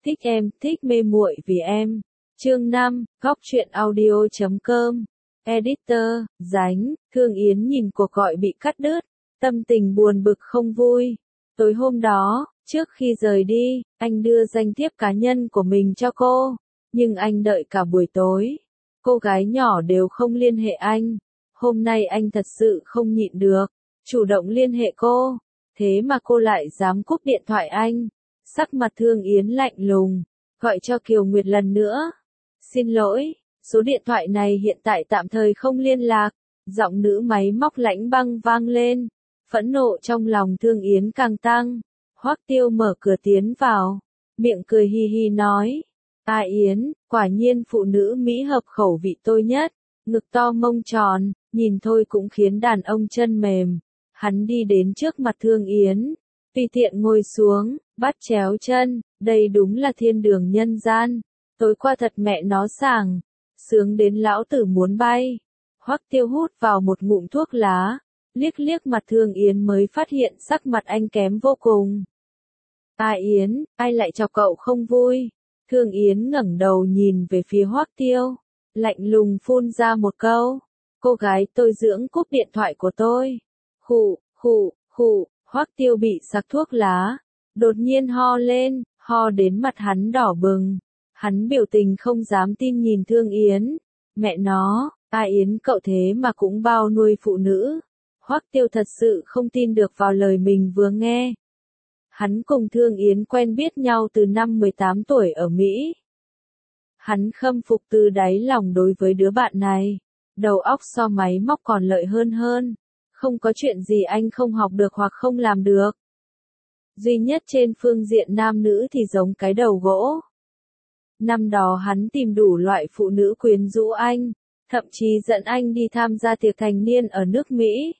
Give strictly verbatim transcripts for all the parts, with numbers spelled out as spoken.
Thích em, thích mê muội vì em. Chương năm, góc truyện audio chấm com. Editor, Dánh, Thương Yến nhìn cuộc gọi bị cắt đứt, tâm tình buồn bực không vui. Tối hôm đó, trước khi rời đi, anh đưa danh thiếp cá nhân của mình cho cô, nhưng anh đợi cả buổi tối. Cô gái nhỏ đều không liên hệ anh. Hôm nay anh thật sự không nhịn được, chủ động liên hệ cô, thế mà cô lại dám cúp điện thoại anh. Sắc mặt Thương Yến lạnh lùng, gọi cho Kiều Nguyệt lần nữa. Xin lỗi, số điện thoại này hiện tại tạm thời không liên lạc. Giọng nữ máy móc lãnh băng vang lên, phẫn nộ trong lòng Thương Yến càng tăng. Hoắc Tiêu mở cửa tiến vào, miệng cười hi hi nói, A Yến, quả nhiên phụ nữ Mỹ hợp khẩu vị tôi nhất, ngực to mông tròn, nhìn thôi cũng khiến đàn ông chân mềm. Hắn đi đến trước mặt Thương Yến, tùy tiện ngồi xuống, bắt chéo chân, đây đúng là thiên đường nhân gian. Tối qua thật mẹ nó sảng, sướng đến lão tử muốn bay. Hoắc Tiêu hút vào một ngụm thuốc lá, liếc liếc mặt Thương Yến mới phát hiện sắc mặt anh kém vô cùng. A Yến, ai lại chọc cậu không vui? Thương Yến ngẩng đầu nhìn về phía Hoắc Tiêu, lạnh lùng phun ra một câu, cô gái tôi dưỡng cúp điện thoại của tôi. Khụ, khụ, khụ, Hoắc Tiêu bị sặc thuốc lá, đột nhiên ho lên, ho đến mặt hắn đỏ bừng. Hắn biểu tình không dám tin nhìn Thương Yến. Mẹ nó, A Yến cậu thế mà cũng bao nuôi phụ nữ. Hoắc Tiêu thật sự không tin được vào lời mình vừa nghe. Hắn cùng Thương Yến quen biết nhau từ năm mười tám tuổi ở Mỹ. Hắn khâm phục từ đáy lòng đối với đứa bạn này. Đầu óc so máy móc còn lợi hơn hơn. Không có chuyện gì anh không học được hoặc không làm được. Duy nhất trên phương diện nam nữ thì giống cái đầu gỗ. Năm đó hắn tìm đủ loại phụ nữ quyến rũ anh, thậm chí dẫn anh đi tham gia tiệc thành niên ở nước Mỹ.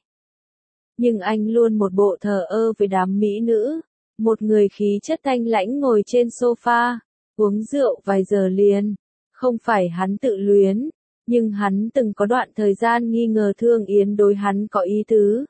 Nhưng anh luôn một bộ thờ ơ với đám mỹ nữ, một người khí chất thanh lãnh ngồi trên sofa, uống rượu vài giờ liền. Không phải hắn tự luyến, nhưng hắn từng có đoạn thời gian nghi ngờ Thương Yến đối hắn có ý tứ.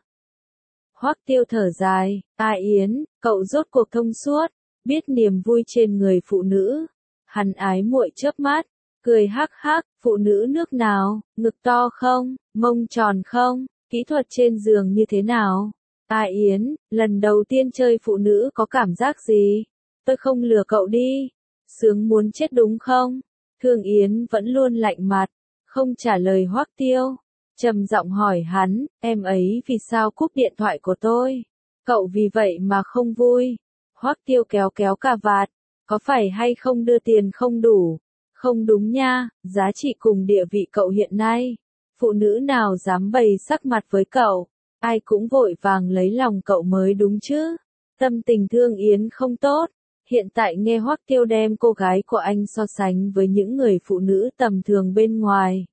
Hoắc Tiêu thở dài, A Yến, cậu rốt cuộc thông suốt, biết niềm vui trên người phụ nữ. Hắn ái muội chớp mắt, cười hắc hắc, phụ nữ nước nào, ngực to không, mông tròn không, kỹ thuật trên giường như thế nào? A Yến, lần đầu tiên chơi phụ nữ có cảm giác gì? Tôi không lừa cậu đi. Sướng muốn chết đúng không? Thương Yến vẫn luôn lạnh mặt, không trả lời Hoắc Tiêu. Trầm giọng hỏi hắn, em ấy vì sao cúp điện thoại của tôi? Cậu vì vậy mà không vui. Hoắc Tiêu kéo kéo cà vạt, có phải hay không đưa tiền không đủ? Không đúng nha, giá trị cùng địa vị cậu hiện nay. Phụ nữ nào dám bày sắc mặt với cậu? Ai cũng vội vàng lấy lòng cậu mới đúng chứ. Tâm tình Thương Yến không tốt. Hiện tại nghe Hoắc Tiêu đem cô gái của anh so sánh với những người phụ nữ tầm thường bên ngoài.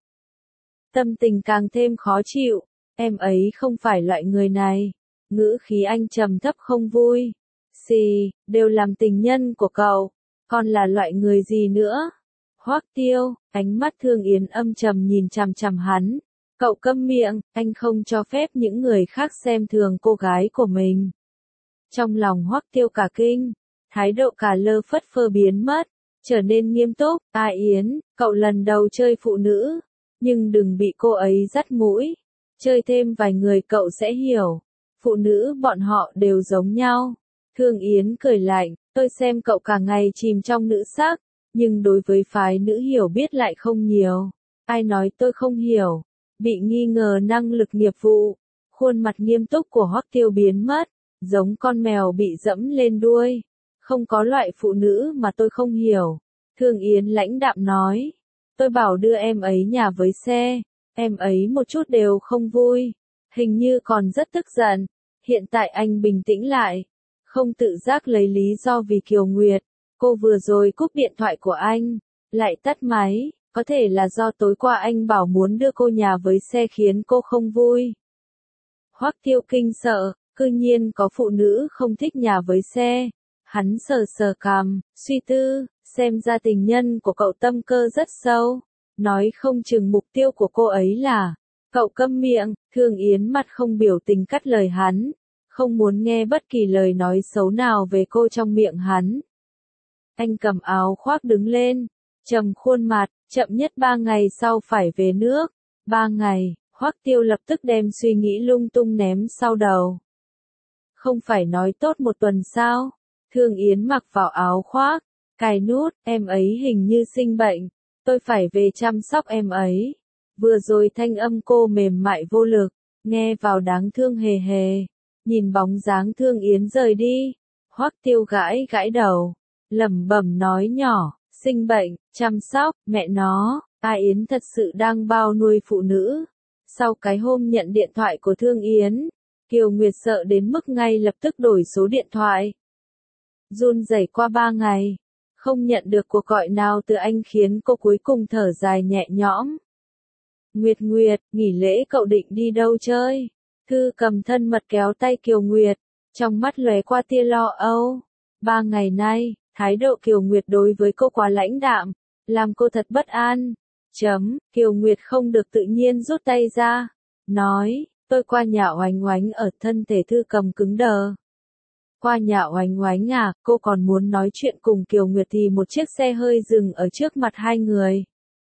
Tâm tình càng thêm khó chịu. Em ấy không phải loại người này. Ngữ khí anh trầm thấp không vui. Xì, đều làm tình nhân của cậu. Còn là loại người gì nữa? Hoắc Tiêu, ánh mắt Thương Yến âm trầm nhìn chằm chằm hắn. Cậu câm miệng, anh không cho phép những người khác xem thường cô gái của mình. Trong lòng Hoắc Tiêu cả kinh, thái độ cả lơ phất phơ biến mất, trở nên nghiêm túc. A Yến, cậu lần đầu chơi phụ nữ, nhưng đừng bị cô ấy dắt mũi. Chơi thêm vài người cậu sẽ hiểu. Phụ nữ bọn họ đều giống nhau. Thương Yến cười lạnh, tôi xem cậu cả ngày chìm trong nữ sắc, nhưng đối với phái nữ hiểu biết lại không nhiều. Ai nói tôi không hiểu? Bị nghi ngờ năng lực nghiệp vụ, khuôn mặt nghiêm túc của Hoắc Tiêu biến mất, giống con mèo bị dẫm lên đuôi. Không có loại phụ nữ mà tôi không hiểu. Thương Yến lãnh đạm nói, tôi bảo đưa em ấy nhà với xe, em ấy một chút đều không vui, hình như còn rất tức giận. Hiện tại anh bình tĩnh lại, không tự giác lấy lý do vì Kiều Nguyệt, cô vừa rồi cúp điện thoại của anh, lại tắt máy, có thể là do tối qua anh bảo muốn đưa cô nhà với xe khiến cô không vui. Hoắc Tiêu kinh sợ, cư nhiên có phụ nữ không thích nhà với xe. Hắn sờ sờ cằm, suy tư, xem ra tình nhân của cậu tâm cơ rất sâu, nói không chừng mục tiêu của cô ấy là, cậu câm miệng. Thương Yến mặt không biểu tình cắt lời hắn, không muốn nghe bất kỳ lời nói xấu nào về cô trong miệng hắn. Anh cầm áo khoác đứng lên, trầm khuôn mặt, chậm nhất ba ngày sau phải về nước. Ba ngày, Hoắc Tiêu lập tức đem suy nghĩ lung tung ném sau đầu. Không phải nói tốt một tuần sao? Thương Yến mặc vào áo khoác, cài nút, em ấy hình như sinh bệnh, tôi phải về chăm sóc em ấy. Vừa rồi thanh âm cô mềm mại vô lực, nghe vào đáng thương hề hề. Nhìn bóng dáng Thương Yến rời đi, Hoắc Tiêu gãi gãi đầu, lẩm bẩm nói nhỏ, sinh bệnh, chăm sóc, mẹ nó, A Yến thật sự đang bao nuôi phụ nữ. Sau cái hôm nhận điện thoại của Thương Yến, Kiều Nguyệt sợ đến mức ngay lập tức đổi số điện thoại. Run rẩy qua ba ngày, không nhận được cuộc gọi nào từ anh khiến cô cuối cùng thở dài nhẹ nhõm. Nguyệt Nguyệt, nghỉ lễ cậu định đi đâu chơi? Thư cầm thân mật kéo tay Kiều Nguyệt, trong mắt lóe qua tia lo âu. Ba ngày nay, thái độ Kiều Nguyệt đối với cô quá lãnh đạm, làm cô thật bất an. Chấm, Kiều Nguyệt không được tự nhiên rút tay ra, nói, tôi qua nhà Oánh Oánh ở. Thân thể Thư cầm cứng đờ. Qua nhà Oánh Oánh à, cô còn muốn nói chuyện cùng Kiều Nguyệt thì một chiếc xe hơi dừng ở trước mặt hai người.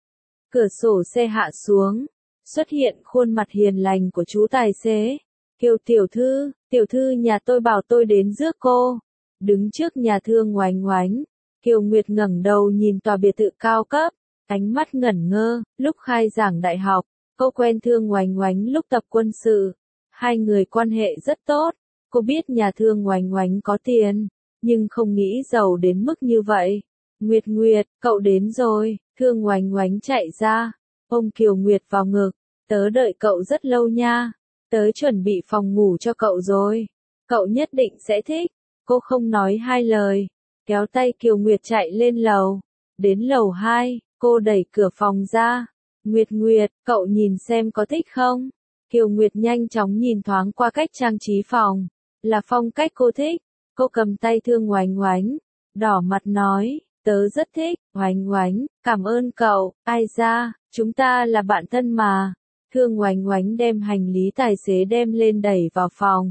Cửa sổ xe hạ xuống, xuất hiện khuôn mặt hiền lành của chú tài xế. Kiều tiểu thư, tiểu thư nhà tôi bảo tôi đến rước cô. Đứng trước nhà Thương Oánh Oánh, Kiều Nguyệt ngẩng đầu nhìn tòa biệt thự cao cấp, ánh mắt ngẩn ngơ. Lúc khai giảng đại học, cô quen Thương Oánh Oánh lúc tập quân sự. Hai người quan hệ rất tốt. Cô biết nhà Thương Oánh Oánh có tiền, nhưng không nghĩ giàu đến mức như vậy. Nguyệt Nguyệt, cậu đến rồi. Thương Oánh Oánh chạy ra, ôm Kiều Nguyệt vào ngực. Tớ đợi cậu rất lâu nha. Tớ chuẩn bị phòng ngủ cho cậu rồi. Cậu nhất định sẽ thích. Cô không nói hai lời, kéo tay Kiều Nguyệt chạy lên lầu. Đến lầu hai, cô đẩy cửa phòng ra. Nguyệt Nguyệt, cậu nhìn xem có thích không? Kiều Nguyệt nhanh chóng nhìn thoáng qua cách trang trí phòng. Là phong cách cô thích. Cô cầm tay Thương Oánh Oánh, đỏ mặt nói, tớ rất thích. Oánh Oánh, cảm ơn cậu. Ai ra, chúng ta là bạn thân mà. Thương Oánh Oánh đem hành lý tài xế đem lên đẩy vào phòng.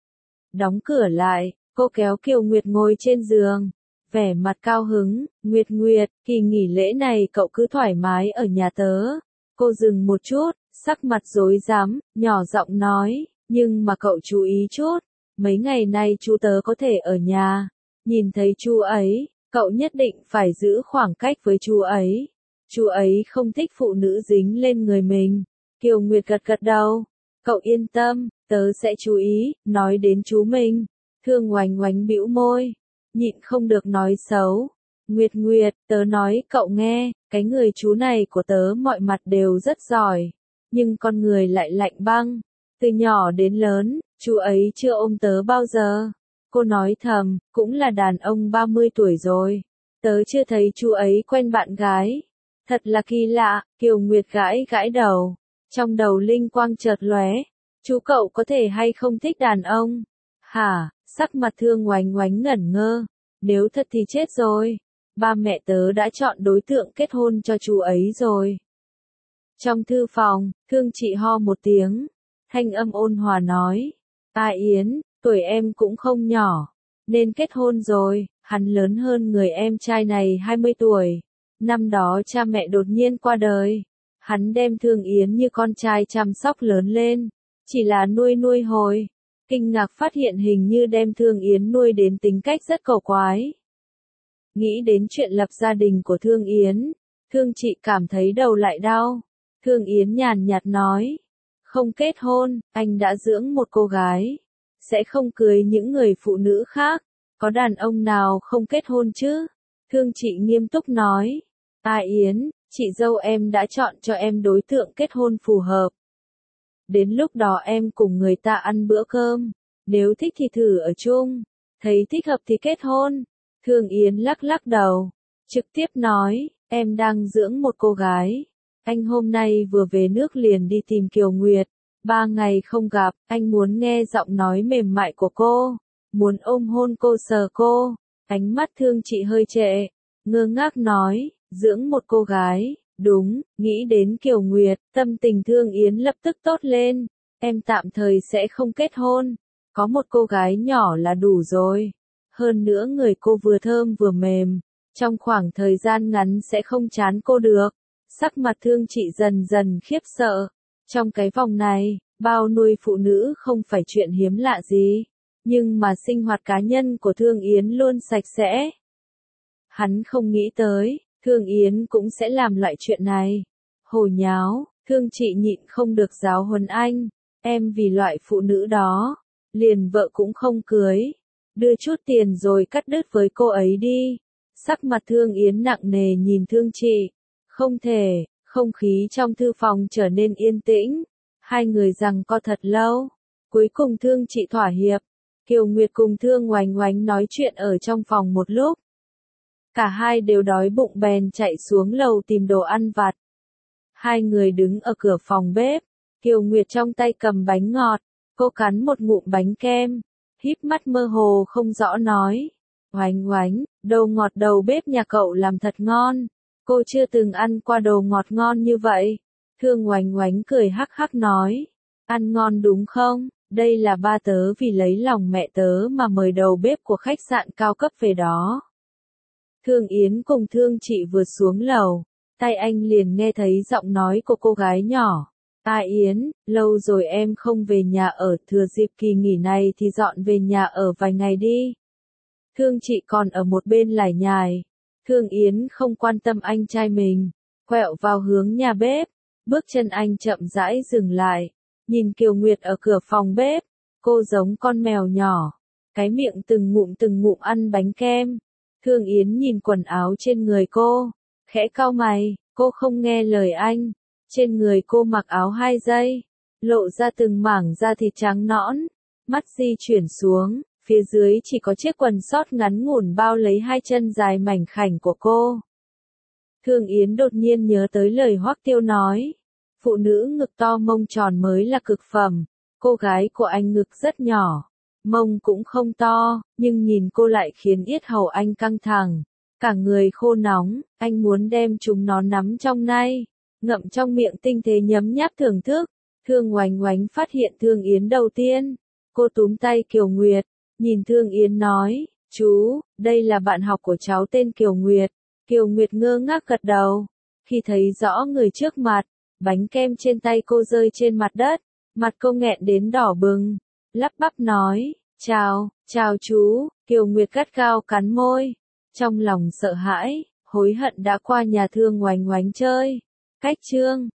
Đóng cửa lại, cô kéo Kiều Nguyệt ngồi trên giường, vẻ mặt cao hứng. Nguyệt Nguyệt, kỳ nghỉ lễ này cậu cứ thoải mái ở nhà tớ. Cô dừng một chút, sắc mặt rối rắm, nhỏ giọng nói, nhưng mà cậu chú ý chút, mấy ngày nay chú tớ có thể ở nhà. Nhìn thấy chú ấy, cậu nhất định phải giữ khoảng cách với chú ấy. Chú ấy không thích phụ nữ dính lên người mình. Kiều Nguyệt gật gật đầu. Cậu yên tâm, tớ sẽ chú ý. Nói đến chú mình, Thương Oánh Oánh bĩu môi, nhịn không được nói xấu. Nguyệt Nguyệt, tớ nói cậu nghe, cái người chú này của tớ mọi mặt đều rất giỏi, nhưng con người lại lạnh băng. Từ nhỏ đến lớn, chú ấy chưa ôm tớ bao giờ. Cô nói thầm, cũng là đàn ông ba mươi tuổi rồi. Tớ chưa thấy chú ấy quen bạn gái. Thật là kỳ lạ. Kiều Nguyệt gãi gãi đầu. Trong đầu linh quang chợt lóe. Chú cậu có thể hay không thích đàn ông? Hả? Sắc mặt Thương Oánh Oánh ngẩn ngơ. Nếu thật thì chết rồi. Ba mẹ tớ đã chọn đối tượng kết hôn cho chú ấy rồi. Trong thư phòng, Thương chị ho một tiếng. Thanh âm ôn hòa nói. A Yến, tuổi em cũng không nhỏ. Nên kết hôn rồi. Hắn lớn hơn người em trai này hai mươi tuổi. Năm đó cha mẹ đột nhiên qua đời. Hắn đem Thương Yến như con trai chăm sóc lớn lên. Chỉ là nuôi nuôi hồi. Kinh ngạc phát hiện hình như đem Thương Yến nuôi đến tính cách rất cổ quái. Nghĩ đến chuyện lập gia đình của Thương Yến, Thương chị cảm thấy đầu lại đau. Thương Yến nhàn nhạt nói. Không kết hôn, anh đã dưỡng một cô gái. Sẽ không cưới những người phụ nữ khác. Có đàn ông nào không kết hôn chứ? Thương chị nghiêm túc nói. A Yến, chị dâu em đã chọn cho em đối tượng kết hôn phù hợp. Đến lúc đó em cùng người ta ăn bữa cơm. Nếu thích thì thử ở chung. Thấy thích hợp thì kết hôn. Thương Yến lắc lắc đầu. Trực tiếp nói, em đang dưỡng một cô gái. Anh hôm nay vừa về nước liền đi tìm Kiều Nguyệt. Ba ngày không gặp, anh muốn nghe giọng nói mềm mại của cô. Muốn ôm hôn cô sờ cô. Ánh mắt Thương chị hơi trệ. Ngơ ngác nói, dưỡng một cô gái. Đúng, nghĩ đến Kiều Nguyệt, tâm tình Thương Yến lập tức tốt lên. Em tạm thời sẽ không kết hôn. Có một cô gái nhỏ là đủ rồi. Hơn nữa người cô vừa thơm vừa mềm. Trong khoảng thời gian ngắn sẽ không chán cô được. Sắc mặt Thương Chị dần dần khiếp sợ. Trong cái vòng này, bao nuôi phụ nữ không phải chuyện hiếm lạ gì. Nhưng mà sinh hoạt cá nhân của Thương Yến luôn sạch sẽ. Hắn không nghĩ tới, Thương Yến cũng sẽ làm loại chuyện này. Hồ nháo, Thương Chị nhịn không được giáo huấn anh. Em vì loại phụ nữ đó, liền vợ cũng không cưới. Đưa chút tiền rồi cắt đứt với cô ấy đi. Sắc mặt Thương Yến nặng nề nhìn Thương Chị. Không thể, không khí trong thư phòng trở nên yên tĩnh. Hai người giằng co thật lâu. Cuối cùng Thương Chị thỏa hiệp. Kiều Nguyệt cùng Thương Oánh Oánh nói chuyện ở trong phòng một lúc. Cả hai đều đói bụng bèn chạy xuống lầu tìm đồ ăn vặt. Hai người đứng ở cửa phòng bếp. Kiều Nguyệt trong tay cầm bánh ngọt. Cô cắn một ngụm bánh kem. Híp mắt mơ hồ không rõ nói. Oánh Oánh, đồ ngọt đầu bếp nhà cậu làm thật ngon. Cô chưa từng ăn qua đồ ngọt ngon như vậy. Thương Oánh Oánh cười hắc hắc nói. Ăn ngon đúng không? Đây là ba tớ vì lấy lòng mẹ tớ mà mời đầu bếp của khách sạn cao cấp về đó. Thương Yến cùng Thương Chị vừa xuống lầu. Tay anh liền nghe thấy giọng nói của cô gái nhỏ. A Yến, lâu rồi em không về nhà ở, thừa dịp kỳ nghỉ này thì dọn về nhà ở vài ngày đi. Thương Chị còn ở một bên lải nhải. Thương Yến không quan tâm anh trai mình, quẹo vào hướng nhà bếp. Bước chân anh chậm rãi dừng lại, nhìn Kiều Nguyệt ở cửa phòng bếp. Cô giống con mèo nhỏ, cái miệng từng ngụm từng ngụm ăn bánh kem. Thương Yến nhìn quần áo trên người cô, khẽ cau mày, cô không nghe lời anh. Trên người cô mặc áo hai dây, lộ ra từng mảng da thịt trắng nõn. Mắt di chuyển xuống, phía dưới chỉ có chiếc quần sót ngắn ngủn bao lấy hai chân dài mảnh khảnh của cô. Thương Yến đột nhiên nhớ tới lời Hoắc Tiêu nói. Phụ nữ ngực to mông tròn mới là cực phẩm. Cô gái của anh ngực rất nhỏ, mông cũng không to, nhưng nhìn cô lại khiến yết hầu anh căng thẳng. Cả người khô nóng, anh muốn đem chúng nó nắm trong nay, ngậm trong miệng tinh tế nhấm nháp thưởng thức. Thương Oánh Oánh phát hiện Thương Yến đầu tiên. Cô túm tay Kiều Nguyệt, nhìn Thương Yến nói, chú, đây là bạn học của cháu tên Kiều Nguyệt. Kiều Nguyệt ngơ ngác gật đầu. Khi thấy rõ người trước mặt, bánh kem trên tay cô rơi trên mặt đất, mặt cô nghẹn đến đỏ bừng, lắp bắp nói, chào, chào chú. Kiều Nguyệt gắt gao cắn môi, trong lòng sợ hãi, hối hận đã qua nhà Thương Oánh Oánh chơi. Cách chương